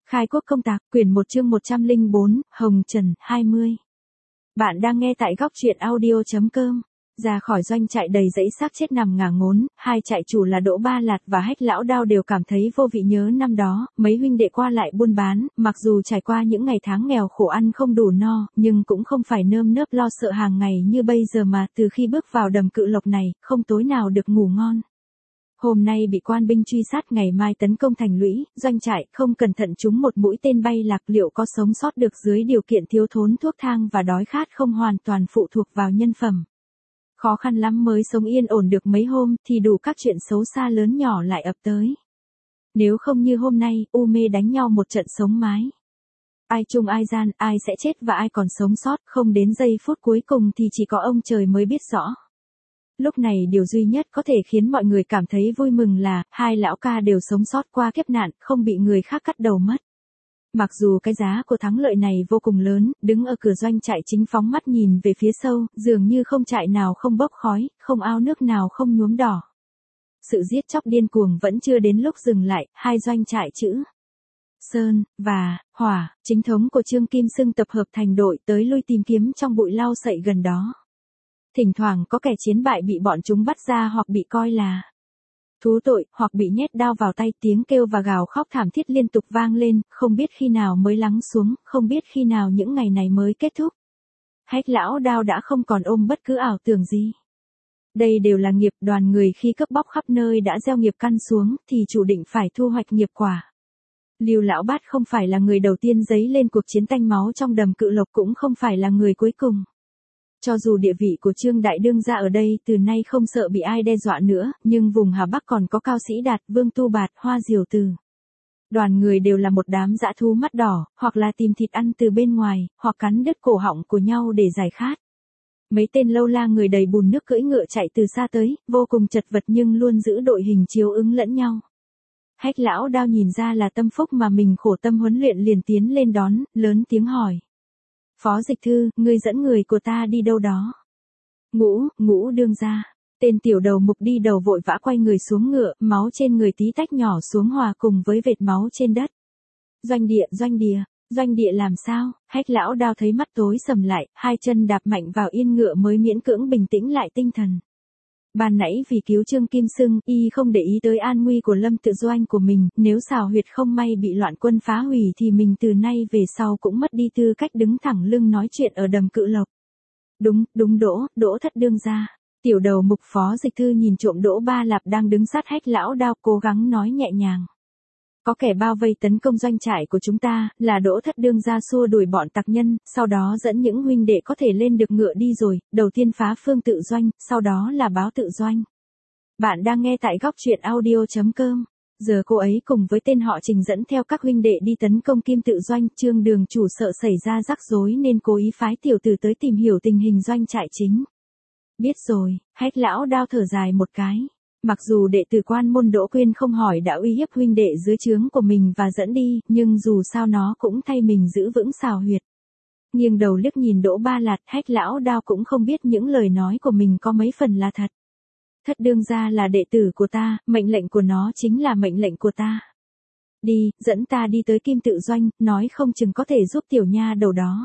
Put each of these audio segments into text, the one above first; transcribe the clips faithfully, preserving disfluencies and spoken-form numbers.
Khai quốc công tạc, quyển một chương một trăm lẻ bốn, Hồng Trần, hai mươi. Bạn đang nghe tại góc truyện audio chấm com. Ra khỏi doanh trại đầy dãy xác chết nằm ngả ngốn, hai trại chủ là Đỗ Ba Lạt và Hách Lão Đao đều cảm thấy vô vị nhớ năm đó, mấy huynh đệ qua lại buôn bán, mặc dù trải qua những ngày tháng nghèo khổ ăn không đủ no, nhưng cũng không phải nơm nớp lo sợ hàng ngày như bây giờ mà từ khi bước vào đầm Cự Lộc này, không tối nào được ngủ ngon. Hôm nay bị quan binh truy sát, ngày mai tấn công thành lũy, doanh trại, không cẩn thận trúng một mũi tên bay lạc, liệu có sống sót được dưới điều kiện thiếu thốn thuốc thang và đói khát không hoàn toàn phụ thuộc vào nhân phẩm. Khó khăn lắm mới sống yên ổn được mấy hôm, thì đủ các chuyện xấu xa lớn nhỏ lại ập tới. Nếu không như hôm nay, u mê đánh nhau một trận sống mái. Ai chung ai gian, ai sẽ chết và ai còn sống sót, không đến giây phút cuối cùng thì chỉ có ông trời mới biết rõ. Lúc này điều duy nhất có thể khiến mọi người cảm thấy vui mừng là, hai lão ca đều sống sót qua kiếp nạn, không bị người khác cắt đầu mất. Mặc dù cái giá của thắng lợi này vô cùng lớn, đứng ở cửa doanh trại chính phóng mắt nhìn về phía sâu, dường như không trại nào không bốc khói, không ao nước nào không nhuốm đỏ. Sự giết chóc điên cuồng vẫn chưa đến lúc dừng lại, hai doanh trại chữ Sơn và Hỏa, chính thống của Trương Kim Xưng tập hợp thành đội tới lui tìm kiếm trong bụi lau sậy gần đó. Thỉnh thoảng có kẻ chiến bại bị bọn chúng bắt ra hoặc bị coi là thú tội, hoặc bị nhét đao vào tay, tiếng kêu và gào khóc thảm thiết liên tục vang lên, không biết khi nào mới lắng xuống, không biết khi nào những ngày này mới kết thúc. Hách Lão Đao đã không còn ôm bất cứ ảo tưởng gì. Đây đều là nghiệp, đoàn người khi cướp bóc khắp nơi đã gieo nghiệp căn xuống, thì chủ định phải thu hoạch nghiệp quả. Lưu Lão Bát không phải là người đầu tiên dấy lên cuộc chiến tanh máu trong đầm Cự Lộc, cũng không phải là người cuối cùng. Cho dù địa vị của Trương Đại Đương gia ở đây từ nay không sợ bị ai đe dọa nữa, nhưng vùng Hà Bắc còn có Cao Sĩ Đạt, Vương Tu Bạt, Hoa Diều Từ. Đoàn người đều là một đám dã thú mắt đỏ, hoặc là tìm thịt ăn từ bên ngoài, hoặc cắn đứt cổ họng của nhau để giải khát. Mấy tên lâu la người đầy bùn nước cưỡi ngựa chạy từ xa tới, vô cùng chật vật nhưng luôn giữ đội hình chiếu ứng lẫn nhau. Hách Lão Đao nhìn ra là tâm phúc mà mình khổ tâm huấn luyện, liền tiến lên đón, lớn tiếng hỏi. Phó Dịch Thư, ngươi dẫn người của ta đi đâu đó? Ngũ, Ngũ đương gia. Tên tiểu đầu mục đi đầu vội vã quay người xuống ngựa, máu trên người tí tách nhỏ xuống hòa cùng với vệt máu trên đất. Doanh địa, doanh địa, doanh địa làm sao? Hách Lão Đao thấy mắt tối sầm lại, hai chân đạp mạnh vào yên ngựa mới miễn cưỡng bình tĩnh lại tinh thần. Ban nãy vì cứu Trương Kim Xưng, y không để ý tới an nguy của Lâm Tự Doanh của mình, nếu xào huyệt không may bị loạn quân phá hủy thì mình từ nay về sau cũng mất đi tư cách đứng thẳng lưng nói chuyện ở đầm Cự Lộc. Đúng, đúng Đỗ, Đỗ thất đương gia. Tiểu đầu mục Phó Dịch Thư nhìn trộm Đỗ Ba Lạp đang đứng sát Hách Lão Đao, cố gắng nói nhẹ nhàng. Có kẻ bao vây tấn công doanh trại của chúng ta, là Đỗ thất đương gia xua đuổi bọn tặc nhân, sau đó dẫn những huynh đệ có thể lên được ngựa đi rồi, đầu tiên phá Phương Tự Doanh, sau đó là Báo Tự Doanh. Bạn đang nghe tại góc truyện audio chấm com. Giờ cô ấy cùng với tên họ Trình dẫn theo các huynh đệ đi tấn công Kim Tự Doanh, Trương đường chủ sợ xảy ra rắc rối nên cố ý phái tiểu tử tới tìm hiểu tình hình doanh trại chính. Biết rồi, Hách Lão Đao thở dài một cái. Mặc dù đệ tử quan môn Đỗ Quyên không hỏi đã uy hiếp huynh đệ dưới trướng của mình và dẫn đi, nhưng dù sao nó cũng thay mình giữ vững xào huyệt. Nghiêng đầu liếc nhìn Đỗ Ba Lạt, Hách Lão Đao cũng không biết những lời nói của mình có mấy phần là thật. Thất đương gia là đệ tử của ta, mệnh lệnh của nó chính là mệnh lệnh của ta. Đi, dẫn ta đi tới Kim Tự Doanh, nói không chừng có thể giúp tiểu nha đầu đó.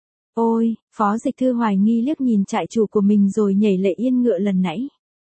Ôi, Phó Dịch Thư hoài nghi liếc nhìn trại chủ của mình rồi nhảy lệ yên ngựa lần nãy.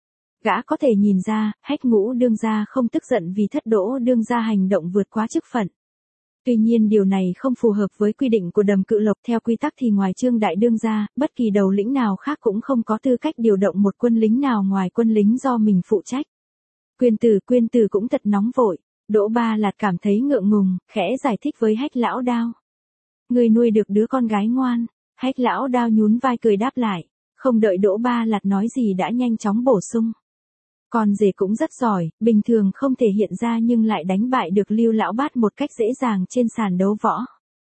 Gã có thể nhìn ra, Hách Ngũ đương gia không tức giận vì thất Đỗ đương gia hành động vượt quá chức phận. Tuy nhiên điều này không phù hợp với quy định của đầm Cự Lộc, theo quy tắc thì ngoài Trương Đại đương gia, bất kỳ đầu lĩnh nào khác cũng không có tư cách điều động một quân lính nào ngoài quân lính do mình phụ trách. Quyên tử, Quyên tử cũng thật nóng vội. Đỗ Ba Lạt cảm thấy ngượng ngùng, khẽ giải thích với Hách Lão Đao. Người nuôi được đứa con gái ngoan. Hách Lão Đao nhún vai cười đáp lại, không đợi Đỗ Ba Lạt nói gì đã nhanh chóng bổ sung. Con rể cũng rất giỏi, bình thường không thể hiện ra nhưng lại đánh bại được Lưu Lão Bát một cách dễ dàng trên sàn đấu võ.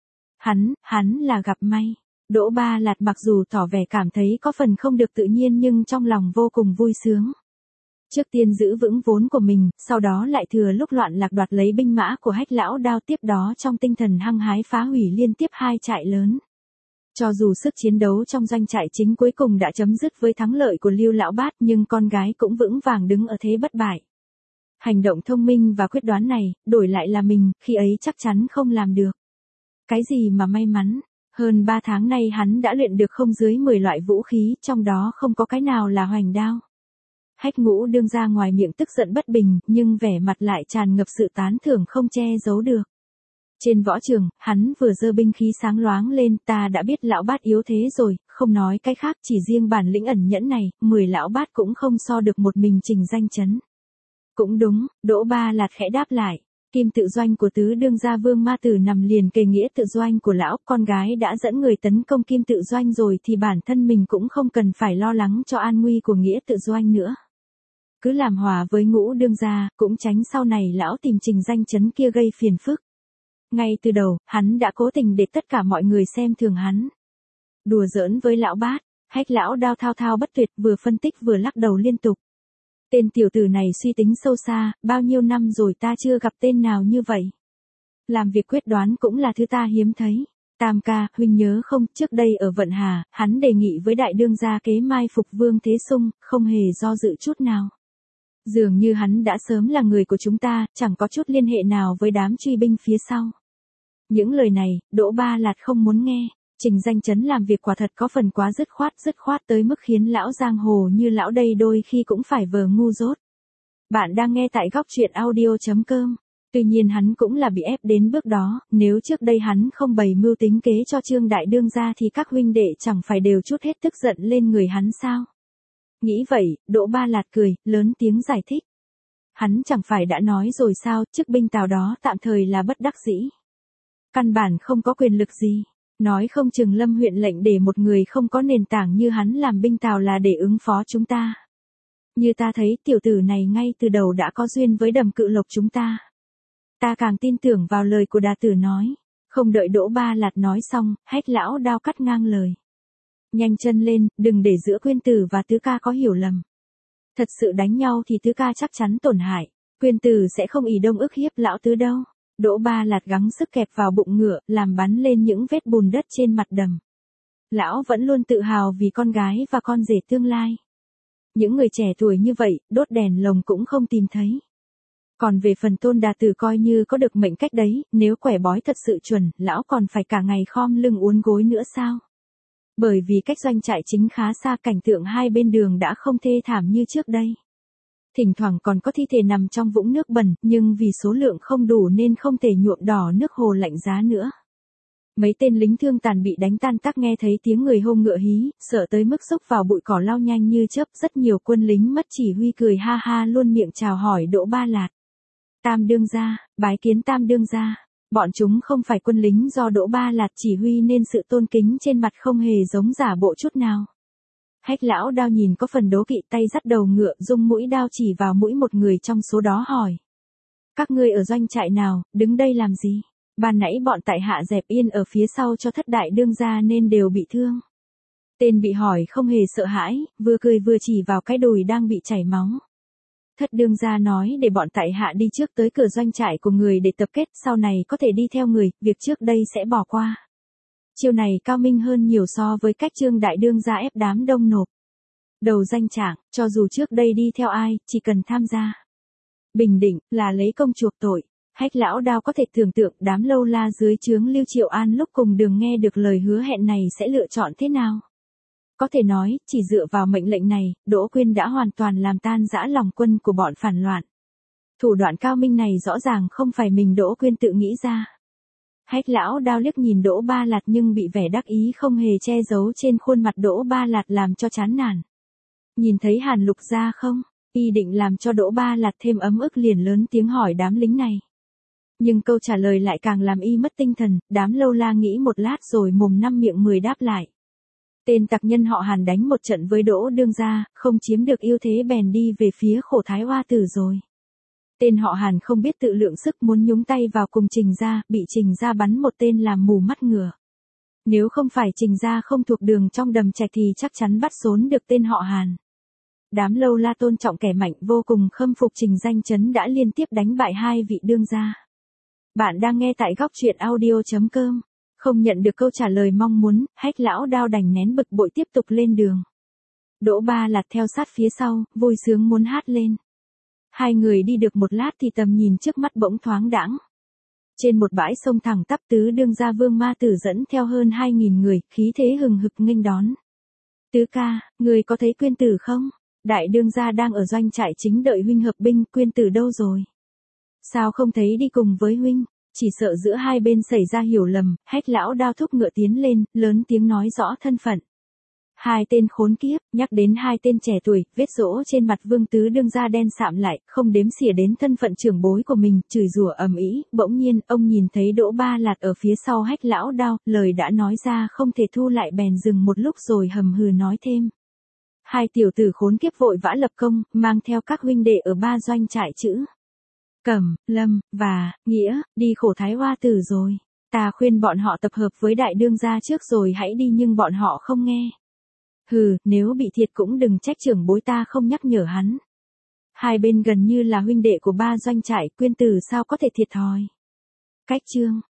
Hắn, hắn là gặp may. Đỗ Ba Lạt mặc dù tỏ vẻ cảm thấy có phần không được tự nhiên nhưng trong lòng vô cùng vui sướng. Trước tiên giữ vững vốn của mình, sau đó lại thừa lúc loạn lạc đoạt lấy binh mã của Hách Lão Đao, tiếp đó trong tinh thần hăng hái phá hủy liên tiếp hai trại lớn. Cho dù sức chiến đấu trong doanh trại chính cuối cùng đã chấm dứt với thắng lợi của Lưu Lão Bát, nhưng con gái cũng vững vàng đứng ở thế bất bại. Hành động thông minh và quyết đoán này, đổi lại là mình, khi ấy chắc chắn không làm được. Cái gì mà may mắn, hơn ba tháng nay hắn đã luyện được không dưới mười loại vũ khí, trong đó không có cái nào là hoành đao. Hách Ngũ đương ra ngoài miệng tức giận bất bình, nhưng vẻ mặt lại tràn ngập sự tán thưởng không che giấu được. Trên võ trường, hắn vừa giơ binh khí sáng loáng lên, ta đã biết lão bát yếu thế rồi, không nói cái khác, chỉ riêng bản lĩnh ẩn nhẫn này, mười lão bát cũng không so được một mình Trình Danh Chấn. Cũng đúng, Đỗ Ba Lạt khẽ đáp lại, kim tự doanh của tứ đương gia Vương Ma Tử nằm liền kề nghĩa tự doanh của lão, con gái đã dẫn người tấn công kim tự doanh rồi thì bản thân mình cũng không cần phải lo lắng cho an nguy của nghĩa tự doanh nữa. Cứ làm hòa với Ngũ đương gia, cũng tránh sau này lão tìm Trình Danh Chấn kia gây phiền phức. Ngay từ đầu, hắn đã cố tình để tất cả mọi người xem thường hắn. Đùa giỡn với lão bát, Hách lão đao thao thao bất tuyệt, vừa phân tích vừa lắc đầu liên tục. Tên tiểu tử này suy tính sâu xa, bao nhiêu năm rồi ta chưa gặp tên nào như vậy. Làm việc quyết đoán cũng là thứ ta hiếm thấy. Tam ca, huynh nhớ không, trước đây ở Vận Hà, hắn đề nghị với đại đương gia kế mai phục Vương Thế Sung, không hề do dự chút nào. Dường như hắn đã sớm là người của chúng ta, chẳng có chút liên hệ nào với đám truy binh phía sau. Những lời này, Đỗ Ba Lạt không muốn nghe. Trình Danh Chấn làm việc quả thật có phần quá dứt khoát, dứt khoát tới mức khiến lão giang hồ như lão đây đôi khi cũng phải vờ ngu dốt. Bạn đang nghe tại góc truyện audio chấm com. Tuy nhiên hắn cũng là bị ép đến bước đó, nếu trước đây hắn không bày mưu tính kế cho Trương Đại Đương gia thì các huynh đệ chẳng phải đều trút hết tức giận lên người hắn sao? Nghĩ vậy, Đỗ Ba Lạt cười, lớn tiếng giải thích. Hắn chẳng phải đã nói rồi sao, chức binh tào đó tạm thời là bất đắc dĩ. Căn bản không có quyền lực gì. Nói không chừng Lâm huyện lệnh để một người không có nền tảng như hắn làm binh tào là để ứng phó chúng ta. Như ta thấy tiểu tử này ngay từ đầu đã có duyên với Đầm Cự Lộc chúng ta. Ta càng tin tưởng vào lời của đà tử nói. Không đợi Đỗ Ba Lạt nói xong, Hách lão đao cắt ngang lời. Nhanh chân lên, đừng để giữa Quyên Tử và Tứ ca có hiểu lầm. Thật sự đánh nhau thì Tứ ca chắc chắn tổn hại. Quyên Tử sẽ không ỷ đông ức hiếp lão Tứ đâu. Đỗ Ba Lạt gắng sức kẹp vào bụng ngựa, làm bắn lên những vết bùn đất trên mặt đầm. Lão vẫn luôn tự hào vì con gái và con rể tương lai. Những người trẻ tuổi như vậy, đốt đèn lồng cũng không tìm thấy. Còn về phần Tôn đà tử coi như có được mệnh cách đấy, nếu quẻ bói thật sự chuẩn, lão còn phải cả ngày khom lưng uốn gối nữa sao? Bởi vì cách doanh trại chính khá xa, cảnh tượng hai bên đường đã không thê thảm như trước đây. Thỉnh thoảng còn có thi thể nằm trong vũng nước bẩn, nhưng vì số lượng không đủ nên không thể nhuộm đỏ nước hồ lạnh giá nữa. Mấy tên lính thương tàn bị đánh tan tác nghe thấy tiếng người hô ngựa hí, sợ tới mức xốc vào bụi cỏ lao nhanh như chớp, rất nhiều quân lính mất chỉ huy cười ha ha luôn miệng chào hỏi Đỗ Ba Lạt. Tam đương gia, bái kiến Tam đương gia. Bọn chúng không phải quân lính do Đỗ Ba Lạt chỉ huy nên sự tôn kính trên mặt không hề giống giả bộ chút nào. Hách lão đao nhìn có phần đố kỵ, tay dắt đầu ngựa, dùng mũi đao chỉ vào mũi một người trong số đó hỏi. Các ngươi ở doanh trại nào, đứng đây làm gì? Ban nãy bọn tại hạ dẹp yên ở phía sau cho thất đại đương gia nên đều bị thương. Tên bị hỏi không hề sợ hãi, vừa cười vừa chỉ vào cái đùi đang bị chảy máu. Thất đương gia nói để bọn tại hạ đi trước tới cửa doanh trại của người để tập kết, sau này có thể đi theo người, việc trước đây sẽ bỏ qua. Chiêu này cao minh hơn nhiều so với cách Trương Đại Đương gia ép đám đông nộp đầu danh trạng, cho dù trước đây đi theo ai, chỉ cần tham gia bình định là lấy công chuộc tội. Hách lão đao có thể tưởng tượng đám lâu la dưới trướng Lưu Triệu An lúc cùng đường nghe được lời hứa hẹn này sẽ lựa chọn thế nào. Có thể nói, chỉ dựa vào mệnh lệnh này, Đỗ Quyên đã hoàn toàn làm tan rã lòng quân của bọn phản loạn. Thủ đoạn cao minh này rõ ràng không phải mình Đỗ Quyên tự nghĩ ra. Hách lão đao liếc nhìn Đỗ Ba Lạt nhưng bị vẻ đắc ý không hề che giấu trên khuôn mặt Đỗ Ba Lạt làm cho chán nản. Nhìn thấy Hàn Lục ra không? Y định làm cho Đỗ Ba Lạt thêm ấm ức liền lớn tiếng hỏi đám lính này. Nhưng câu trả lời lại càng làm y mất tinh thần, đám lâu la nghĩ một lát rồi mồm năm miệng mười đáp lại. Tên tặc nhân họ Hàn đánh một trận với Đỗ đương gia, không chiếm được ưu thế bèn đi về phía Khổ Thái Hoa Tử rồi. Tên họ Hàn không biết tự lượng sức muốn nhúng tay vào cùng Trình gia, bị Trình gia bắn một tên làm mù mắt ngựa. Nếu không phải Trình gia không thuộc đường trong đầm trạch thì chắc chắn bắt xốn được tên họ Hàn. Đám lâu la tôn trọng kẻ mạnh, vô cùng khâm phục Trình Danh Chấn đã liên tiếp đánh bại hai vị đương gia. Bạn đang nghe tại góc truyện audio chấm com. Không nhận được câu trả lời mong muốn, Hách lão đao đành nén bực bội tiếp tục lên đường. Đỗ Ba Lạt theo sát phía sau, vui sướng muốn hát lên. Hai người đi được một lát thì tầm nhìn trước mắt bỗng thoáng đãng. Trên một bãi sông thẳng tắp tứ đương gia Vương Ma Tử dẫn theo hơn hai nghìn người, khí thế hừng hực nghênh đón. Tứ ca, người có thấy Quyên Tử không? Đại đương gia đang ở doanh trại chính đợi huynh hợp binh, Quyên Tử đâu rồi? Sao không thấy đi cùng với huynh? Chỉ sợ giữa hai bên xảy ra hiểu lầm, Hách lão đao thúc ngựa tiến lên, lớn tiếng nói rõ thân phận. Hai tên khốn kiếp, nhắc đến hai tên trẻ tuổi, vết rỗ trên mặt Vương tứ đương gia đen sạm lại, không đếm xỉa đến thân phận trưởng bối của mình, chửi rủa ầm ĩ. Bỗng nhiên, ông nhìn thấy Đỗ Ba Lạt ở phía sau Hách lão đao, lời đã nói ra không thể thu lại bèn dừng một lúc rồi hầm hừ nói thêm. Hai tiểu tử khốn kiếp vội vã lập công, mang theo các huynh đệ ở ba doanh trại chữ Cẩm, Lâm, và Nghĩa, đi khổ Thái Hoa Tử rồi. Ta khuyên bọn họ tập hợp với đại đương gia trước rồi hãy đi nhưng bọn họ không nghe. Hừ, nếu bị thiệt cũng đừng trách trưởng bối ta không nhắc nhở hắn. Hai bên gần như là huynh đệ của ba doanh trại, Quyên Tử sao có thể thiệt thòi. Cách chương